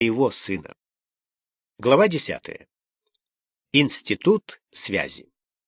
его сына. Глава 10. Институт связи.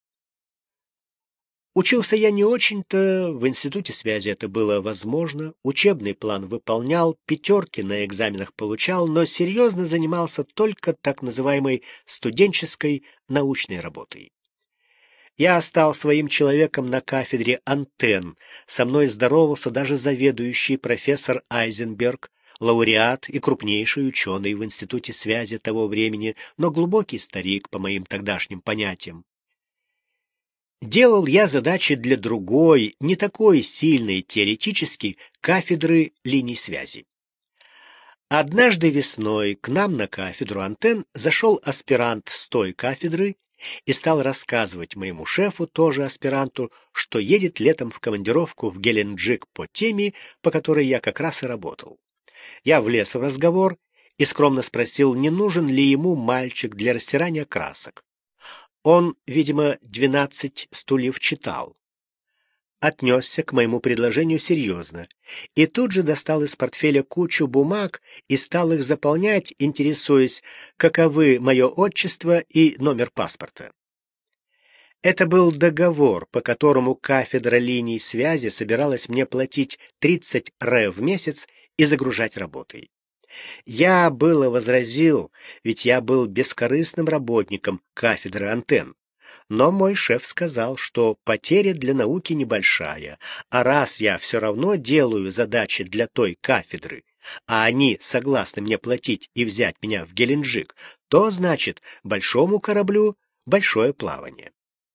Учился я не очень-то, в институте связи это было возможно, учебный план выполнял, пятерки на экзаменах получал, но серьезно занимался только так называемой студенческой научной работой. Я стал своим человеком на кафедре антенн, со мной здоровался даже заведующий профессор Айзенберг, лауреат и крупнейший ученый в институте связи того времени, но глубокий старик по моим тогдашним понятиям. Делал я задачи для другой, не такой сильной теоретически, кафедры линий связи. Однажды весной к нам на кафедру антенн зашел аспирант с той кафедры и стал рассказывать моему шефу, тоже аспиранту, что едет летом в командировку в Геленджик по теме, по которой я как раз и работал. Я влез в разговор и скромно спросил, не нужен ли ему мальчик для растирания красок. Он, видимо, 12 стульев читал. Отнесся к моему предложению серьезно и тут же достал из портфеля кучу бумаг и стал их заполнять, интересуясь, каковы мое отчество и номер паспорта. Это был договор, по которому кафедра линий связи собиралась мне платить 30 ре в месяц и загружать работой. Я было возразил, ведь я был бескорыстным работником кафедры антенн. Но мой шеф сказал, что потеря для науки небольшая, а раз я все равно делаю задачи для той кафедры, а они согласны мне платить и взять меня в Геленджик, то, значит, большому кораблю большое плавание.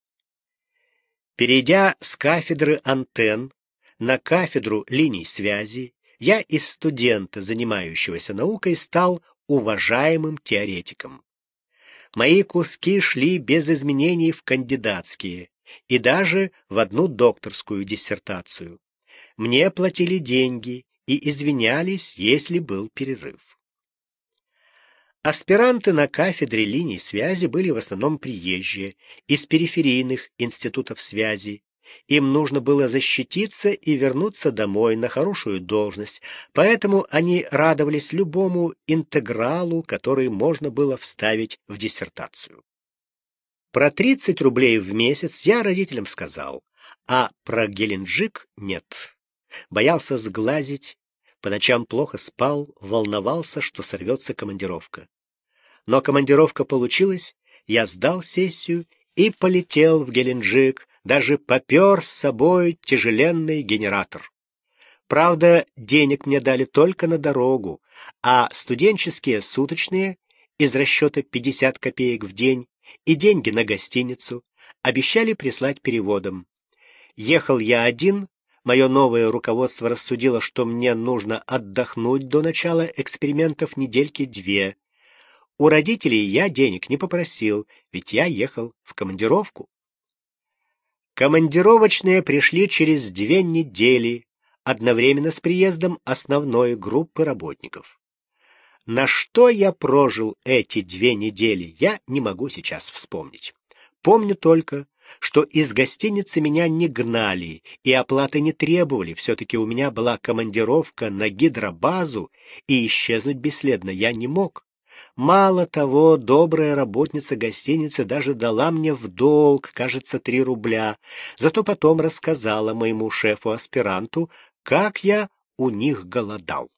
Перейдя с кафедры антенн на кафедру линий связи, я из студента, занимающегося наукой, стал уважаемым теоретиком. Мои куски шли без изменений в кандидатские и даже в одну докторскую диссертацию. Мне платили деньги и извинялись, если был перерыв. Аспиранты на кафедре линий связи были в основном приезжие, из периферийных институтов связи. Им нужно было защититься и вернуться домой на хорошую должность, поэтому они радовались любому интегралу, который можно было вставить в диссертацию. Про 30 рублей в месяц я родителям сказал, а про Геленджик нет. Боялся сглазить, по ночам плохо спал, волновался, что сорвется командировка. Но командировка получилась, я сдал сессию и полетел в Геленджик, даже попер с собой тяжеленный генератор. Правда, денег мне дали только на дорогу, а студенческие суточные из расчета 50 копеек в день и деньги на гостиницу обещали прислать переводом. Ехал я один, мое новое руководство рассудило, что мне нужно отдохнуть до начала экспериментов недельки 2. У родителей я денег не попросил, ведь я ехал в командировку. Командировочные пришли через 2 недели, одновременно с приездом основной группы работников. На что я прожил эти 2 недели, я не могу сейчас вспомнить. Помню только, что из гостиницы меня не гнали и оплаты не требовали, все-таки у меня была командировка на гидробазу, и исчезнуть бесследно я не мог. Мало того, добрая работница гостиницы даже дала мне в долг, кажется, 3 рубля, зато потом рассказала моему шефу-аспиранту, как я у них голодал.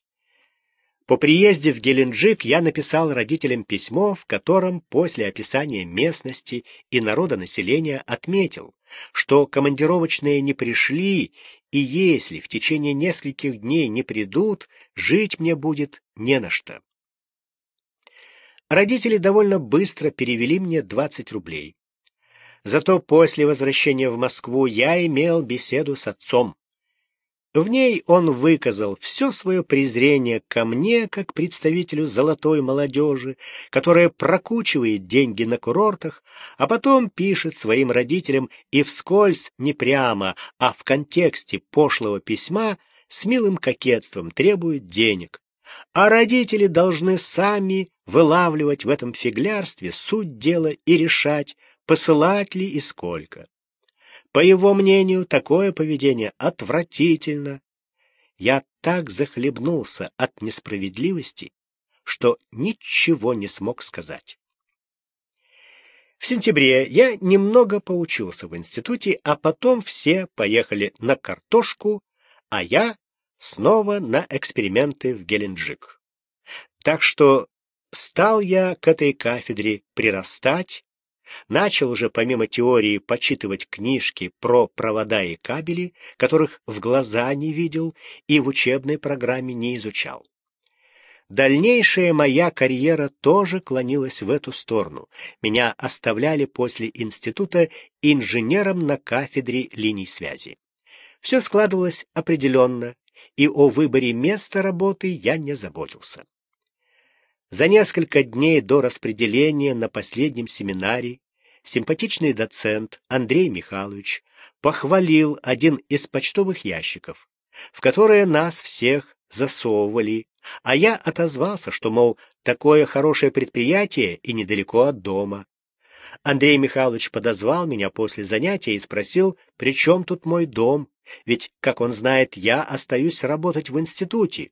По приезде в Геленджик я написал родителям письмо, в котором после описания местности и народонаселения отметил, что командировочные не пришли, и если в течение нескольких дней не придут, жить мне будет не на что. Родители довольно быстро перевели мне 20 рублей. Зато после возвращения в Москву я имел беседу с отцом. В ней он выказал все свое презрение ко мне, как представителю золотой молодежи, которая прокучивает деньги на курортах, а потом пишет своим родителям и вскользь, не прямо, а в контексте пошлого письма с милым кокетством требует денег. А родители должны сами вылавливать в этом фиглярстве суть дела и решать, посылать ли и сколько. По его мнению, такое поведение отвратительно. Я так захлебнулся от несправедливости, что ничего не смог сказать. В сентябре я немного поучился в институте, а потом все поехали на картошку, а я снова на эксперименты в Геленджик. Так что стал я к этой кафедре прирастать, начал уже помимо теории почитывать книжки про провода и кабели, которых в глаза не видел и в учебной программе не изучал. Дальнейшая моя карьера тоже клонилась в эту сторону. Меня оставляли после института инженером на кафедре линий связи. Все складывалось определенно, и о выборе места работы я не заботился. За несколько дней до распределения на последнем семинаре симпатичный доцент Андрей Михайлович похвалил один из почтовых ящиков, в которые нас всех засовывали, а я отозвался, что, мол, такое хорошее предприятие и недалеко от дома. Андрей Михайлович подозвал меня после занятия и спросил, при чем тут мой дом, ведь, как он знает, я остаюсь работать в институте.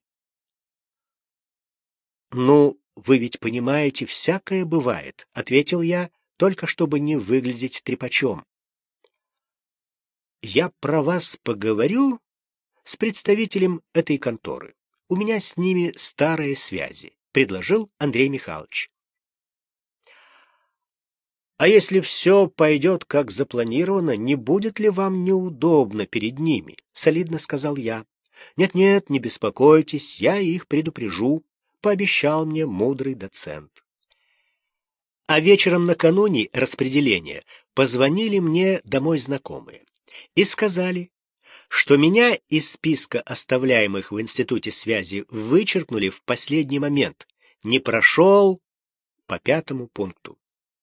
«Ну, вы ведь понимаете, всякое бывает», — ответил я, только чтобы не выглядеть трепачом. «Я про вас поговорю с представителем этой конторы. У меня с ними старые связи», — предложил Андрей Михайлович. «А если все пойдет как запланировано, не будет ли вам неудобно перед ними?» — солидно сказал я. «Нет-нет, не беспокойтесь, я их предупрежу», — пообещал мне мудрый доцент. А вечером накануне распределения позвонили мне домой знакомые и сказали, что меня из списка оставляемых в институте связи вычеркнули в последний момент, не прошел по 5-му пункту.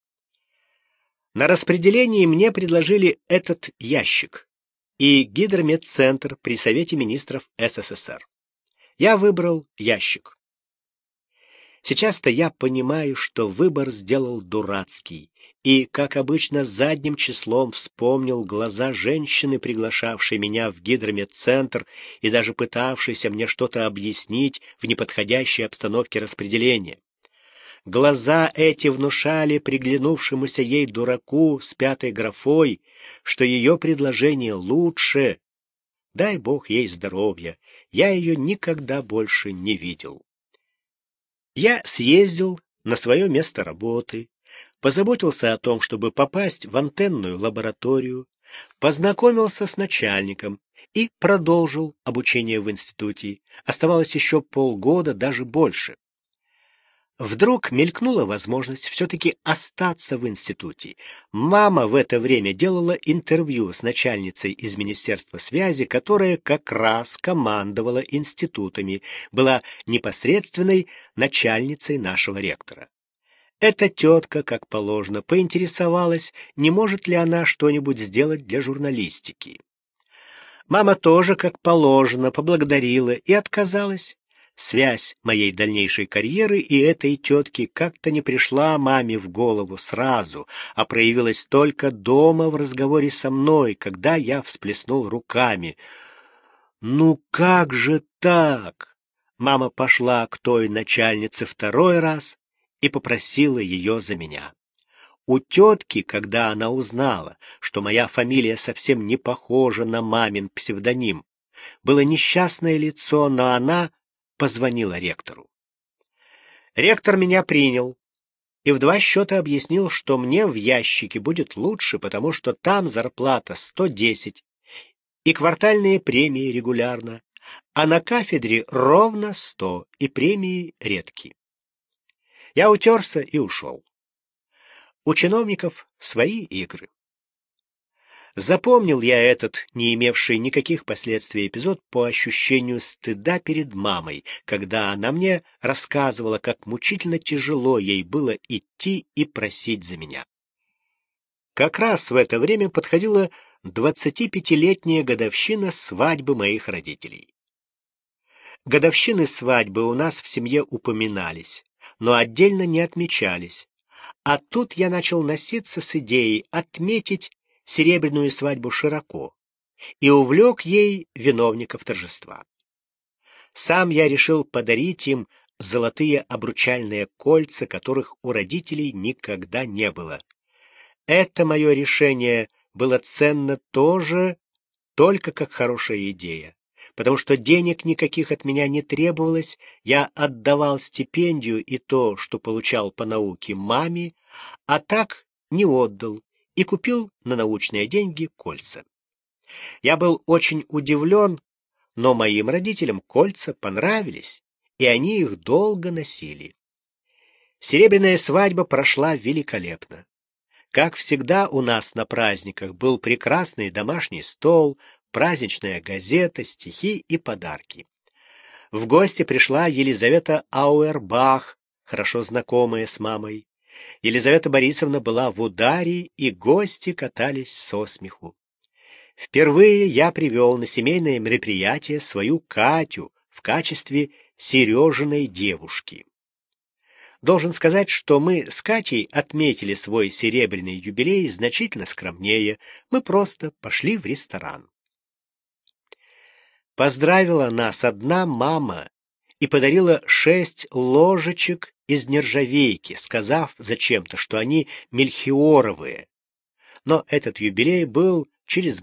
На распределении мне предложили этот ящик и гидромедцентр при Совете министров СССР. Я выбрал ящик. Сейчас-то я понимаю, что выбор сделал дурацкий, и, как обычно, задним числом вспомнил глаза женщины, приглашавшей меня в гидромедцентр и даже пытавшейся мне что-то объяснить в неподходящей обстановке распределения. Глаза эти внушали приглянувшемуся ей дураку с 5-й графой, что ее предложение лучше. Дай бог ей здоровья, я ее никогда больше не видел. Я съездил на свое место работы, позаботился о том, чтобы попасть в антенную лабораторию, познакомился с начальником и продолжил обучение в институте. Оставалось еще полгода, даже больше. Вдруг мелькнула возможность все-таки остаться в институте. Мама в это время делала интервью с начальницей из Министерства связи, которая как раз командовала институтами, была непосредственной начальницей нашего ректора. Эта тетка, как положено, поинтересовалась, не может ли она что-нибудь сделать для журналистики. Мама тоже, как положено, поблагодарила и отказалась. Связь моей дальнейшей карьеры и этой тетки как-то не пришла маме в голову сразу, а проявилась только дома в разговоре со мной, когда я всплеснул руками. «Ну как же так?» Мама пошла к той начальнице второй раз и попросила ее за меня. У тетки, когда она узнала, что моя фамилия совсем не похожа на мамин псевдоним, было несчастное лицо, но она позвонила ректору. Ректор меня принял и в 2 счета объяснил, что мне в ящике будет лучше, потому что там зарплата 110 и квартальные премии регулярно, а на кафедре ровно 100 и премии редкие. Я утерся и ушел. У чиновников свои игры. Запомнил я этот, не имевший никаких последствий эпизод по ощущению стыда перед мамой, когда она мне рассказывала, как мучительно тяжело ей было идти и просить за меня. Как раз в это время подходила 25-летняя годовщина свадьбы моих родителей. Годовщины свадьбы у нас в семье упоминались, но отдельно не отмечались. А тут я начал носиться с идеей отметить серебряную свадьбу широко и увлек ей виновников торжества. Сам я решил подарить им золотые обручальные кольца, которых у родителей никогда не было. Это мое решение было ценно тоже только как хорошая идея, потому что денег никаких от меня не требовалось, я отдавал стипендию и то, что получал по науке, маме, а так не отдал и купил на научные деньги кольца. Я был очень удивлен, но моим родителям кольца понравились, и они их долго носили. Серебряная свадьба прошла великолепно. Как всегда у нас на праздниках был прекрасный домашний стол, праздничная газета, стихи и подарки. В гости пришла Елизавета Ауэрбах, хорошо знакомая с мамой. Елизавета Борисовна была в ударе, и гости катались со смеху. Впервые я привел на семейное мероприятие свою Катю в качестве Сережиной девушки. Должен сказать, что мы с Катей отметили свой серебряный юбилей значительно скромнее. Мы просто пошли в ресторан. Поздравила нас одна мама и подарила 6 ложечек из нержавейки, сказав зачем-то, что они мельхиоровые. Но этот юбилей был через